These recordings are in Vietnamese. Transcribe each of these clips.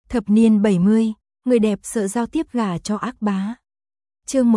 Thập niên 70, người đẹp sợ giao tiếp gả cho ác bá. Chương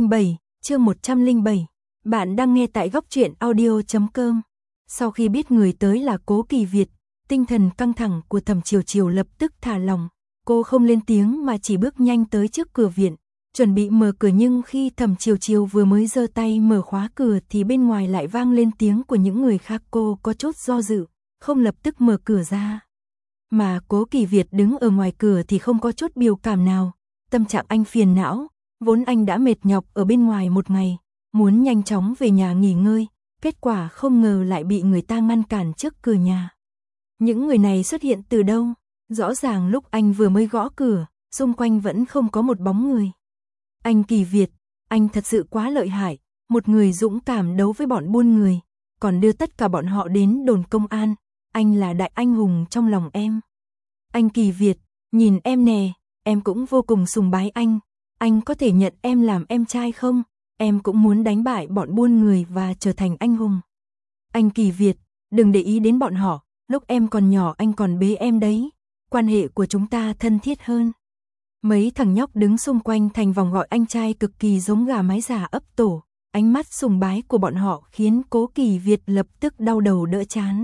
107, bạn đang nghe tại góc truyện audio.com. Sau khi biết người tới là Cố Kỳ Việt, tinh thần căng thẳng của Thẩm Chiều Chiều lập tức thả lỏng, cô không lên tiếng mà chỉ bước nhanh tới trước cửa viện, chuẩn bị mở cửa, nhưng khi Thẩm Chiều Chiều vừa mới giơ tay mở khóa cửa thì bên ngoài lại vang lên tiếng của những người khác. Cô có chút do dự, không lập tức mở cửa ra. Mà Cố Kỳ Việt đứng ở ngoài cửa thì không có chút biểu cảm nào, tâm trạng anh phiền não, vốn anh đã mệt nhọc ở bên ngoài một ngày, muốn nhanh chóng về nhà nghỉ ngơi, kết quả không ngờ lại bị người ta ngăn cản trước cửa nhà. Những người này xuất hiện từ đâu? Rõ ràng lúc anh vừa mới gõ cửa, xung quanh vẫn không có một bóng người. Anh Kỳ Việt, anh thật sự quá lợi hại, một người dũng cảm đấu với bọn buôn người, còn đưa tất cả bọn họ đến đồn công an, anh là đại anh hùng trong lòng em. Anh Kỳ Việt, nhìn em nè, em cũng vô cùng sùng bái anh có thể nhận em làm em trai không? Em cũng muốn đánh bại bọn buôn người và trở thành anh hùng. Anh Kỳ Việt, đừng để ý đến bọn họ, lúc em còn nhỏ anh còn bế em đấy, quan hệ của chúng ta thân thiết hơn. Mấy thằng nhóc đứng xung quanh thành vòng gọi anh trai cực kỳ giống gà mái già ấp tổ, ánh mắt sùng bái của bọn họ khiến Cố Kỳ Việt lập tức đau đầu đỡ chán.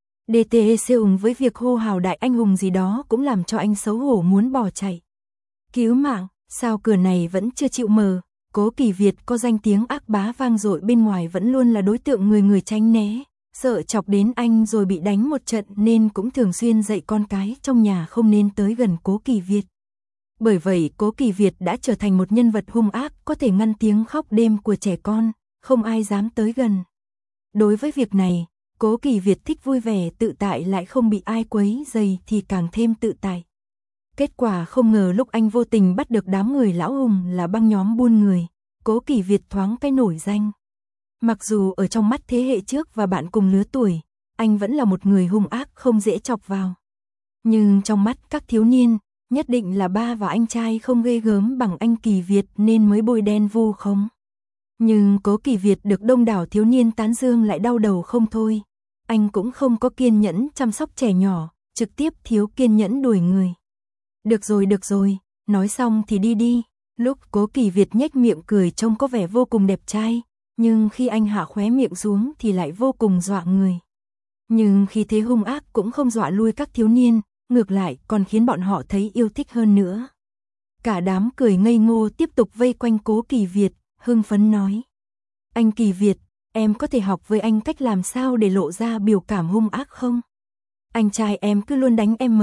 DTC với việc hô hào đại anh hùng gì đó cũng làm cho anh xấu hổ muốn bỏ chạy. Cứu mạng, sao cửa này vẫn chưa chịu mở? Cố Kỳ Việt có danh tiếng ác bá vang dội bên ngoài vẫn luôn là đối tượng người tránh né, sợ chọc đến anh rồi bị đánh một trận nên cũng thường xuyên dạy con cái trong nhà không nên tới gần Cố Kỳ Việt. Bởi vậy Cố Kỳ Việt đã trở thành một nhân vật hung ác, có thể ngăn tiếng khóc đêm của trẻ con, không ai dám tới gần. Đối với việc này, Cố Kỳ Việt thích vui vẻ tự tại, lại không bị ai quấy rầy thì càng thêm tự tại. Kết quả không ngờ lúc anh vô tình bắt được đám người lão hùng là băng nhóm buôn người, Cố Kỳ Việt thoáng cái nổi danh. Mặc dù ở trong mắt thế hệ trước và bạn cùng lứa tuổi, anh vẫn là một người hung ác không dễ chọc vào. Nhưng trong mắt các thiếu niên, nhất định là ba và anh trai không ghê gớm bằng anh Kỳ Việt nên mới bôi đen vu khống. Nhưng Cố Kỳ Việt được đông đảo thiếu niên tán dương lại đau đầu không thôi. Anh cũng không có kiên nhẫn chăm sóc trẻ nhỏ, trực tiếp thiếu kiên nhẫn đuổi người. Được rồi, nói xong thì đi đi. Lúc Cố Kỳ Việt nhếch miệng cười trông có vẻ vô cùng đẹp trai, nhưng khi anh hạ khóe miệng xuống thì lại vô cùng dọa người. Nhưng khi thế hung ác cũng không dọa lui các thiếu niên, ngược lại còn khiến bọn họ thấy yêu thích hơn nữa. Cả đám cười ngây ngô tiếp tục vây quanh Cố Kỳ Việt, hưng phấn nói: Anh Kỳ Việt, em có thể học với anh cách làm sao để lộ ra biểu cảm hung ác không? Anh trai em cứ luôn đánh em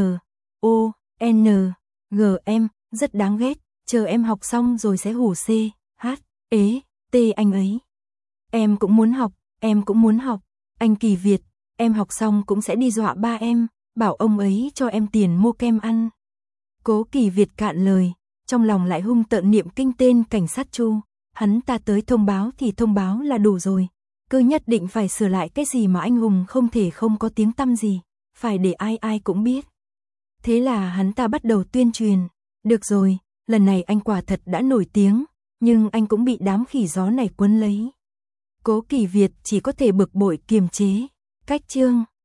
M.O.N.G em, rất đáng ghét, chờ em học xong rồi sẽ hù C.H.E.T anh ấy. Em cũng muốn học, anh Kỳ Việt, em học xong cũng sẽ đi dọa ba em, bảo ông ấy cho em tiền mua kem ăn. Cố Kỳ Việt cạn lời, trong lòng lại hung tợn niệm kinh tên cảnh sát Chu, hắn ta tới thông báo thì thông báo là đủ rồi, cứ nhất định phải sửa lại cái gì mà anh hùng không thể không có tiếng tăm gì, phải để ai ai cũng biết. Thế là hắn ta bắt đầu tuyên truyền, được rồi, lần này anh quả thật đã nổi tiếng, nhưng anh cũng bị đám khỉ gió này quấn lấy. Cố Kỳ Việt chỉ có thể bực bội kiềm chế. Cách chương